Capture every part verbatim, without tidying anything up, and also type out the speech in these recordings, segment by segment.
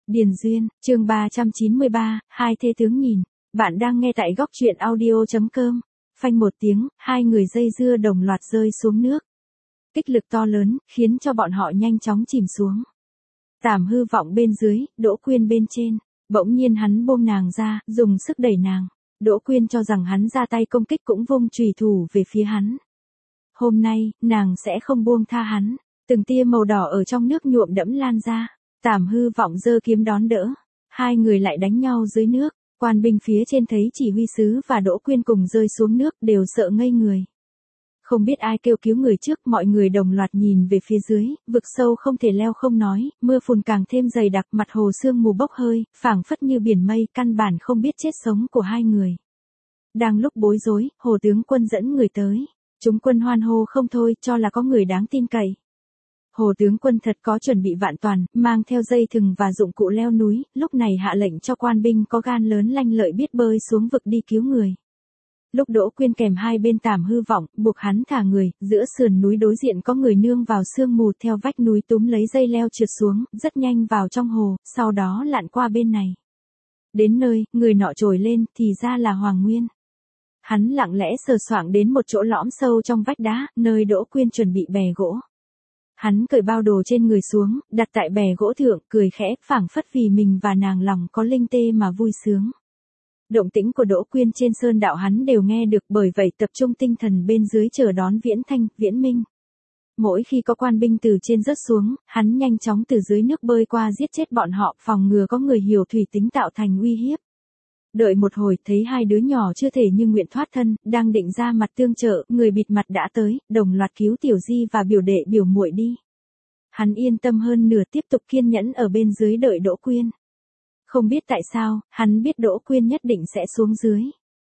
Điền Duyên, chương ba trăm chín mươi ba, hai thê tướng nhìn. Bạn đang nghe tại góc truyện audio chấm com. Phanh một tiếng, hai người dây dưa đồng loạt rơi xuống nước. Kích lực to lớn, khiến cho bọn họ nhanh chóng chìm xuống. Tảm Hư Vọng bên dưới, Đỗ Quyên bên trên. Bỗng nhiên hắn buông nàng ra, dùng sức đẩy nàng. Đỗ Quyên cho rằng hắn ra tay công kích cũng vung chùy thủ về phía hắn. Hôm nay, nàng sẽ không buông tha hắn. Từng tia màu đỏ ở trong nước nhuộm đẫm lan ra. Tảm Hư Vọng giơ kiếm đón đỡ. Hai người lại đánh nhau dưới nước. Quan binh phía trên thấy chỉ huy sứ và Đỗ Quyên cùng rơi xuống nước đều sợ ngây người. Không biết ai kêu cứu người trước, mọi người đồng loạt nhìn về phía dưới, vực sâu không thể leo không nói, mưa phùn càng thêm dày đặc, mặt hồ sương mù bốc hơi, phảng phất như biển mây, căn bản không biết chết sống của hai người. Đang lúc bối rối, Hồ tướng quân dẫn người tới. Chúng quân hoan hô không thôi, cho là có người đáng tin cậy. Hồ tướng quân thật có chuẩn bị vạn toàn, mang theo dây thừng và dụng cụ leo núi, lúc này hạ lệnh cho quan binh có gan lớn lanh lợi biết bơi xuống vực đi cứu người. Lúc Đỗ Quyên kèm hai bên Tảm Hư Vọng, buộc hắn thả người, giữa sườn núi đối diện có người nương vào sương mù theo vách núi túm lấy dây leo trượt xuống, rất nhanh vào trong hồ, sau đó lặn qua bên này. Đến nơi, người nọ trồi lên, thì ra là Hoàng Nguyên. Hắn lặng lẽ sờ soạng đến một chỗ lõm sâu trong vách đá, nơi Đỗ Quyên chuẩn bị bè gỗ. Hắn cởi bao đồ trên người xuống, đặt tại bè gỗ thượng, cười khẽ, phảng phất vì mình và nàng lòng có linh tê mà vui sướng. Động tĩnh của Đỗ Quyên trên sơn đạo hắn đều nghe được, bởi vậy tập trung tinh thần bên dưới chờ đón Viễn Thanh, Viễn Minh. Mỗi khi có quan binh từ trên rớt xuống, hắn nhanh chóng từ dưới nước bơi qua giết chết bọn họ, phòng ngừa có người hiểu thủy tính tạo thành uy hiếp. Đợi một hồi, thấy hai đứa nhỏ chưa thể như nguyện thoát thân, đang định ra mặt tương trợ, người bịt mặt đã tới, đồng loạt cứu Tiểu Di và biểu đệ biểu muội đi. Hắn yên tâm hơn nửa, tiếp tục kiên nhẫn ở bên dưới đợi Đỗ Quyên. Không biết tại sao, hắn biết Đỗ Quyên nhất định sẽ xuống dưới.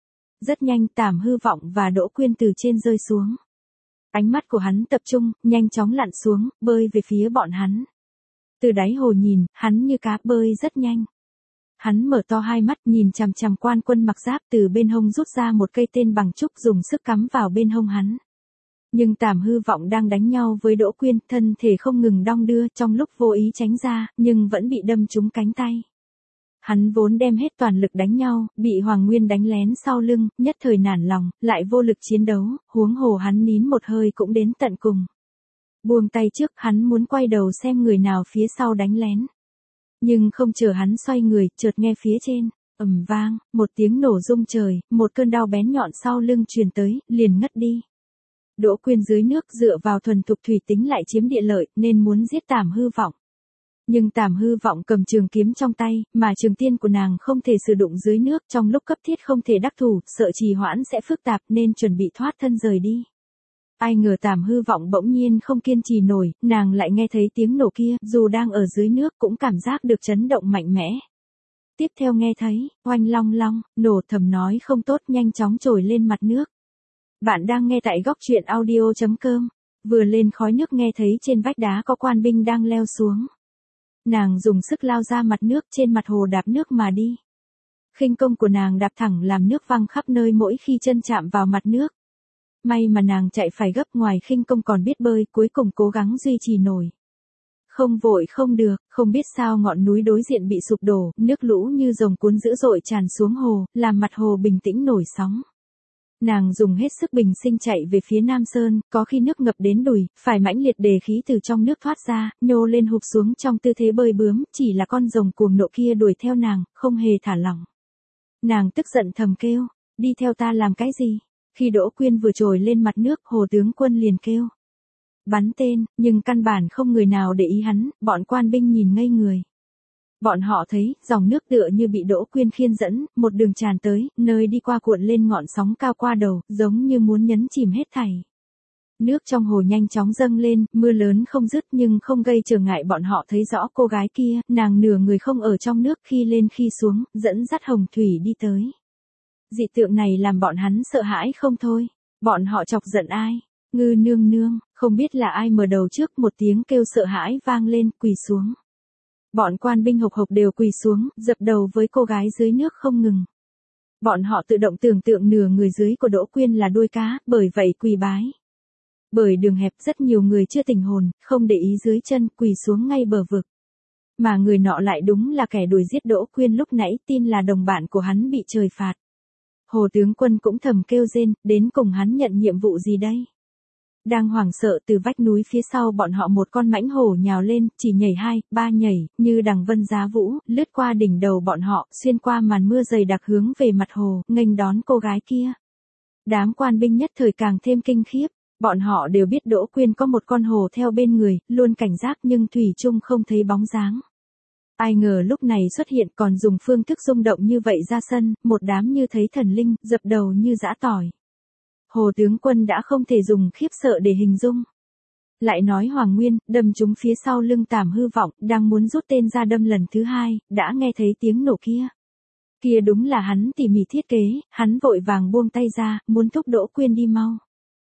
Rất nhanh Tảm Hư Vọng và Đỗ Quyên từ trên rơi xuống. Ánh mắt của hắn tập trung, nhanh chóng lặn xuống, bơi về phía bọn hắn. Từ đáy hồ nhìn, hắn như cá bơi rất nhanh. Hắn mở to hai mắt nhìn chằm chằm quan quân mặc giáp, từ bên hông rút ra một cây tên bằng trúc dùng sức cắm vào bên hông hắn. Nhưng Tảm Hư Vọng đang đánh nhau với Đỗ Quyên, thân thể không ngừng đong đưa, trong lúc vô ý tránh ra, nhưng vẫn bị đâm trúng cánh tay. Hắn vốn đem hết toàn lực đánh nhau, bị Hoàng Nguyên đánh lén sau lưng, nhất thời nản lòng, lại vô lực chiến đấu, huống hồ hắn nín một hơi cũng đến tận cùng. Buông tay trước, hắn muốn quay đầu xem người nào phía sau đánh lén. Nhưng không chờ hắn xoay người, chợt nghe phía trên, ầm vang, một tiếng nổ rung trời, một cơn đau bén nhọn sau lưng truyền tới, liền ngất đi. Đỗ Quyên dưới nước dựa vào thuần thục thủy tính lại chiếm địa lợi, nên muốn giết Tảm Hư Vọng. Nhưng Tảm Hư Vọng cầm trường kiếm trong tay, mà trường tiên của nàng không thể sử dụng dưới nước, trong lúc cấp thiết không thể đắc thủ, sợ trì hoãn sẽ phức tạp nên chuẩn bị thoát thân rời đi. Ai ngờ Tảm Hư Vọng bỗng nhiên không kiên trì nổi, nàng lại nghe thấy tiếng nổ kia, dù đang ở dưới nước cũng cảm giác được chấn động mạnh mẽ. Tiếp theo nghe thấy, oanh long long, nổ, thầm nói không tốt, nhanh chóng trồi lên mặt nước. Bạn đang nghe tại góc truyện audio chấm com, vừa lên khói nước nghe thấy trên vách đá có quan binh đang leo xuống. Nàng dùng sức lao ra mặt nước, trên mặt hồ đạp nước mà đi. Khinh công của nàng đạp thẳng làm nước văng khắp nơi mỗi khi chân chạm vào mặt nước. May mà nàng chạy phải gấp, ngoài khinh công còn biết bơi, cuối cùng cố gắng duy trì nổi. Không vội không được, không biết sao ngọn núi đối diện bị sụp đổ, nước lũ như rồng cuốn dữ dội tràn xuống hồ, làm mặt hồ bình tĩnh nổi sóng. Nàng dùng hết sức bình sinh chạy về phía Nam Sơn, có khi nước ngập đến đùi, phải mãnh liệt đề khí từ trong nước thoát ra, nhô lên hụp xuống trong tư thế bơi bướm, chỉ là con rồng cuồng nộ kia đuổi theo nàng, không hề thả lỏng. Nàng tức giận thầm kêu, đi theo ta làm cái gì? Khi Đỗ Quyên vừa trồi lên mặt nước, Hồ tướng quân liền kêu bắn tên, nhưng căn bản không người nào để ý hắn, bọn quan binh nhìn ngây người. Bọn họ thấy, dòng nước tựa như bị Đỗ Quyên khiên dẫn, một đường tràn tới, nơi đi qua cuộn lên ngọn sóng cao qua đầu, giống như muốn nhấn chìm hết thảy. Nước trong hồ nhanh chóng dâng lên, mưa lớn không dứt nhưng không gây trở ngại bọn họ thấy rõ cô gái kia, nàng nửa người không ở trong nước, khi lên khi xuống, dẫn dắt hồng thủy đi tới. Dị tượng này làm bọn hắn sợ hãi không thôi. Bọn họ chọc giận ai? Ngư nương nương, không biết là ai mở đầu trước, một tiếng kêu sợ hãi vang lên, quỳ xuống. Bọn quan binh hộc hộc đều quỳ xuống, dập đầu với cô gái dưới nước không ngừng. Bọn họ tự động tưởng tượng nửa người dưới của Đỗ Quyên là đuôi cá, bởi vậy quỳ bái. Bởi đường hẹp rất nhiều người chưa tỉnh hồn, không để ý dưới chân, quỳ xuống ngay bờ vực. mà người nọ lại đúng là kẻ đuổi giết Đỗ Quyên lúc nãy, tin là đồng bạn của hắn bị trời phạt. Hồ tướng quân cũng thầm kêu rên, đến cùng hắn nhận nhiệm vụ gì đây? Đang hoảng sợ, từ vách núi phía sau bọn họ một con mãnh hổ nhào lên, chỉ nhảy hai, ba nhảy, như đằng vân giá vũ, lướt qua đỉnh đầu bọn họ, xuyên qua màn mưa dày đặc hướng về mặt hồ, nghênh đón cô gái kia. Đám quan binh nhất thời càng thêm kinh khiếp, bọn họ đều biết Đỗ Quyên có một con hổ theo bên người, luôn cảnh giác nhưng thủy chung không thấy bóng dáng. Ai ngờ lúc này xuất hiện còn dùng phương thức rung động như vậy ra sân, một đám như thấy thần linh, dập đầu như giã tỏi. Hồ tướng quân đã không thể dùng khiếp sợ để hình dung. Lại nói Hoàng Nguyên, đâm trúng phía sau lưng Tảm Hư Vọng, đang muốn rút tên ra đâm lần thứ hai, đã nghe thấy tiếng nổ kia. Kia đúng là hắn tỉ mỉ thiết kế, hắn vội vàng buông tay ra, muốn thúc Đỗ Quyên đi mau.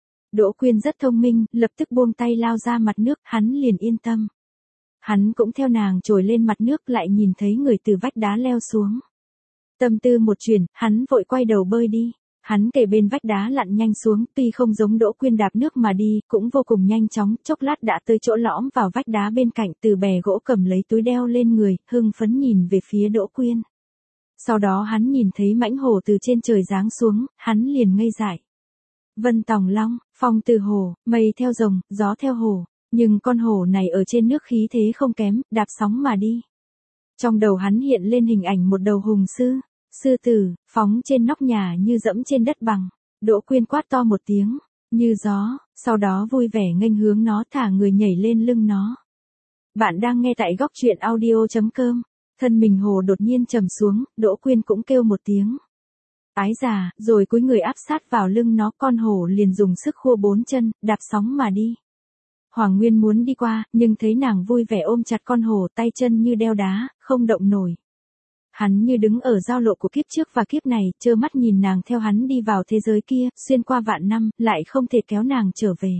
Đỗ Quyên rất thông minh, lập tức buông tay lao ra mặt nước, hắn liền yên tâm. Hắn cũng theo nàng trồi lên mặt nước, lại nhìn thấy người từ vách đá leo xuống. Tâm tư một chuyển, hắn vội quay đầu bơi đi. Hắn kề bên vách đá lặn nhanh xuống, tuy không giống Đỗ Quyên đạp nước mà đi, cũng vô cùng nhanh chóng, chốc lát đã tới chỗ lõm vào vách đá bên cạnh, từ bè gỗ cầm lấy túi đeo lên người, hưng phấn nhìn về phía Đỗ Quyên. Sau đó hắn nhìn thấy mãnh hổ từ trên trời giáng xuống, hắn liền ngây dại. Vân tòng long, phong từ hổ, mây theo rồng, gió theo hổ, nhưng con hổ này ở trên nước khí thế không kém, đạp sóng mà đi. Trong đầu hắn hiện lên hình ảnh một đầu hùng sư. Sư tử, phóng trên nóc nhà như dẫm trên đất bằng. Đỗ Quyên quát to một tiếng, như gió, sau đó vui vẻ nghênh hướng nó, thả người nhảy lên lưng nó. Bạn đang nghe tại góc truyện audio chấm com. Thân mình hồ đột nhiên trầm xuống, Đỗ Quyên cũng kêu một tiếng. Ái già, rồi cúi người áp sát vào lưng nó, con hổ liền dùng sức khua bốn chân, đạp sóng mà đi. Hoàng Nguyên muốn đi qua, nhưng thấy nàng vui vẻ ôm chặt con hổ, tay chân như đeo đá, không động nổi. Hắn như đứng ở giao lộ của kiếp trước và kiếp này, trơ mắt nhìn nàng theo hắn đi vào thế giới kia, xuyên qua vạn năm, lại không thể kéo nàng trở về.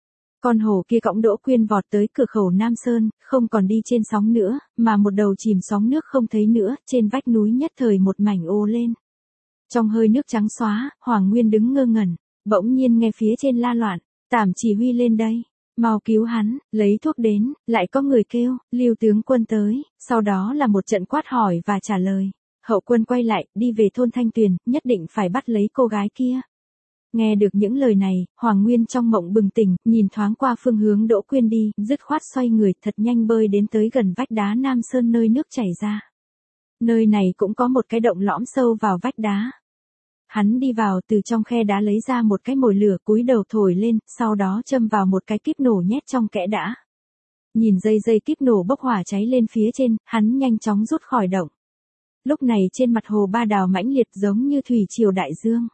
Con hổ kia cõng Đỗ Quyên vọt tới cửa khẩu Nam Sơn, không còn đi trên sóng nữa, mà một đầu chìm sóng nước không thấy nữa, trên vách núi nhất thời một mảnh ô lên. Trong hơi nước trắng xóa, Hoàng Nguyên đứng ngơ ngẩn, bỗng nhiên nghe phía trên la loạn, Tảm chỉ huy lên đây. Mau cứu hắn, lấy thuốc đến, lại có người kêu, Lưu tướng quân tới, sau đó là một trận quát hỏi và trả lời. Hậu quân quay lại, đi về thôn Thanh Tuyền, nhất định phải bắt lấy cô gái kia. Nghe được những lời này, Hoàng Nguyên trong mộng bừng tỉnh, nhìn thoáng qua phương hướng Đỗ Quyên đi, dứt khoát xoay người thật nhanh bơi đến tới gần vách đá Nam Sơn nơi nước chảy ra. Nơi này cũng có một cái động lõm sâu vào vách đá. Hắn đi vào, từ trong khe đá lấy ra một cái mồi lửa, cúi đầu thổi lên, sau đó châm vào một cái kíp nổ nhét trong kẽ đá. Nhìn dây dây kíp nổ bốc hỏa cháy lên phía trên, hắn nhanh chóng rút khỏi động. Lúc này trên mặt hồ Ba Đào mãnh liệt giống như thủy triều đại dương.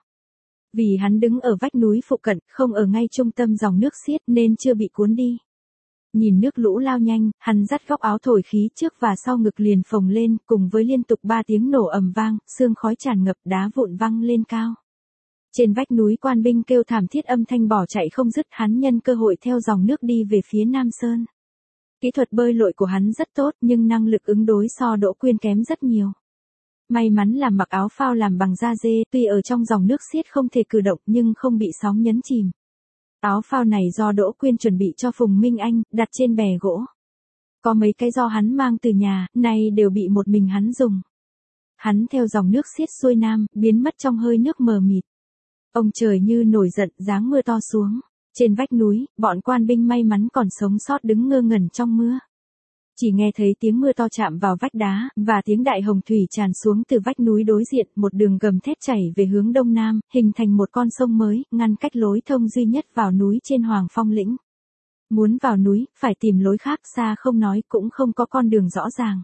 Vì hắn đứng ở vách núi phụ cận, không ở ngay trung tâm dòng nước xiết nên chưa bị cuốn đi. Nhìn nước lũ lao nhanh, hắn dắt góc áo thổi khí trước và sau ngực liền phồng lên, cùng với liên tục ba tiếng nổ ầm vang, sương khói tràn ngập, đá vụn văng lên cao. Trên vách núi quan binh kêu thảm thiết, âm thanh bỏ chạy không dứt, hắn nhân cơ hội theo dòng nước đi về phía Nam Sơn. Kỹ thuật bơi lội của hắn rất tốt, nhưng năng lực ứng đối so Đỗ Quyên kém rất nhiều. May mắn là mặc áo phao làm bằng da dê, tuy ở trong dòng nước xiết không thể cử động nhưng không bị sóng nhấn chìm. Áo phao này do Đỗ Quyên chuẩn bị cho Phùng Minh Anh, đặt trên bè gỗ. Có mấy cái do hắn mang từ nhà, nay đều bị một mình hắn dùng. Hắn theo dòng nước xiết xuôi nam, biến mất trong hơi nước mờ mịt. Ông trời như nổi giận, giáng mưa to xuống. Trên vách núi, bọn quan binh may mắn còn sống sót đứng ngơ ngẩn trong mưa. Chỉ nghe thấy tiếng mưa to chạm vào vách đá, và tiếng đại hồng thủy tràn xuống từ vách núi đối diện, một đường gầm thét chảy về hướng đông nam, hình thành một con sông mới, ngăn cách lối thông duy nhất vào núi trên Hoàng Phong lĩnh. Muốn vào núi, phải tìm lối khác, xa không nói, cũng không có con đường rõ ràng.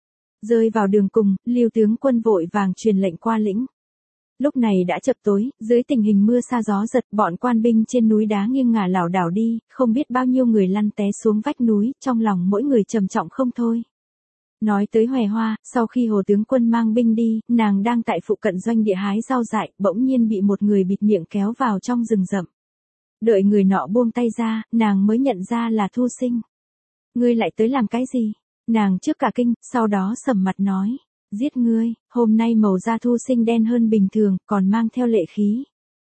Rơi vào đường cùng, Lưu tướng quân vội vàng truyền lệnh qua lĩnh. Lúc này đã chập tối, dưới tình hình mưa sa gió giật, bọn quan binh trên núi đá nghiêng ngả lảo đảo đi, không biết bao nhiêu người lăn té xuống vách núi, trong lòng mỗi người trầm trọng không thôi. Nói tới Hòe Hoa, sau khi Hồ tướng quân mang binh đi, nàng đang tại phụ cận doanh địa hái rau dại, bỗng nhiên bị một người bịt miệng kéo vào trong rừng rậm. Đợi người nọ buông tay ra, nàng mới nhận ra là Thu Sinh. Ngươi lại tới làm cái gì? Nàng trước cả kinh, sau đó sầm mặt nói. Giết ngươi, hôm nay màu da Thu Sinh đen hơn bình thường, còn mang theo lệ khí.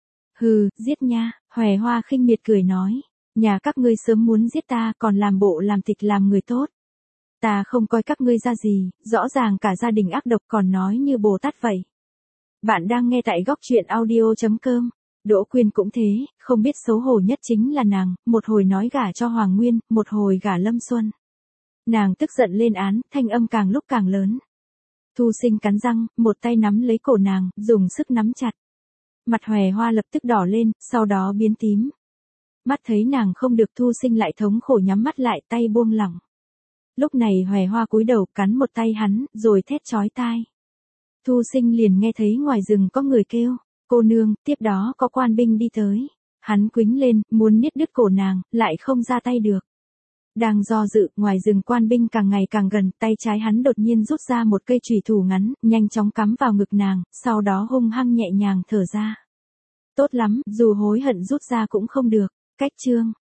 Hừ, giết nha, Hòe Hoa khinh miệt cười nói. Nhà các ngươi sớm muốn giết ta, còn làm bộ làm tịch làm người tốt. Ta không coi các ngươi ra gì, rõ ràng cả gia đình ác độc còn nói như Bồ Tát vậy. Bạn đang nghe tại góc truyện audio.com. Đỗ Quyên cũng thế, không biết xấu hổ nhất chính là nàng, một hồi nói gả cho Hoàng Nguyên, một hồi gả Lâm Xuân. Nàng tức giận lên án, thanh âm càng lúc càng lớn. Thu Sinh cắn răng, một tay nắm lấy cổ nàng, dùng sức nắm chặt. Mặt Hòe Hoa lập tức đỏ lên, sau đó biến tím. Mắt thấy nàng không được, Thu Sinh lại thống khổ nhắm mắt lại, tay buông lỏng. Lúc này Hòe Hoa cúi đầu cắn một tay hắn, rồi thét chói tai. Thu Sinh liền nghe thấy ngoài rừng có người kêu, cô nương, tiếp đó có quan binh đi tới. Hắn quĩnh lên, muốn niết đứt cổ nàng, lại không ra tay được. Đang do dự, ngoài rừng quan binh càng ngày càng gần, tay trái hắn đột nhiên rút ra một cây chùy thủ ngắn, nhanh chóng cắm vào ngực nàng, sau đó hung hăng nhẹ nhàng thở ra. Tốt lắm, dù hối hận rút ra cũng không được. Cách chương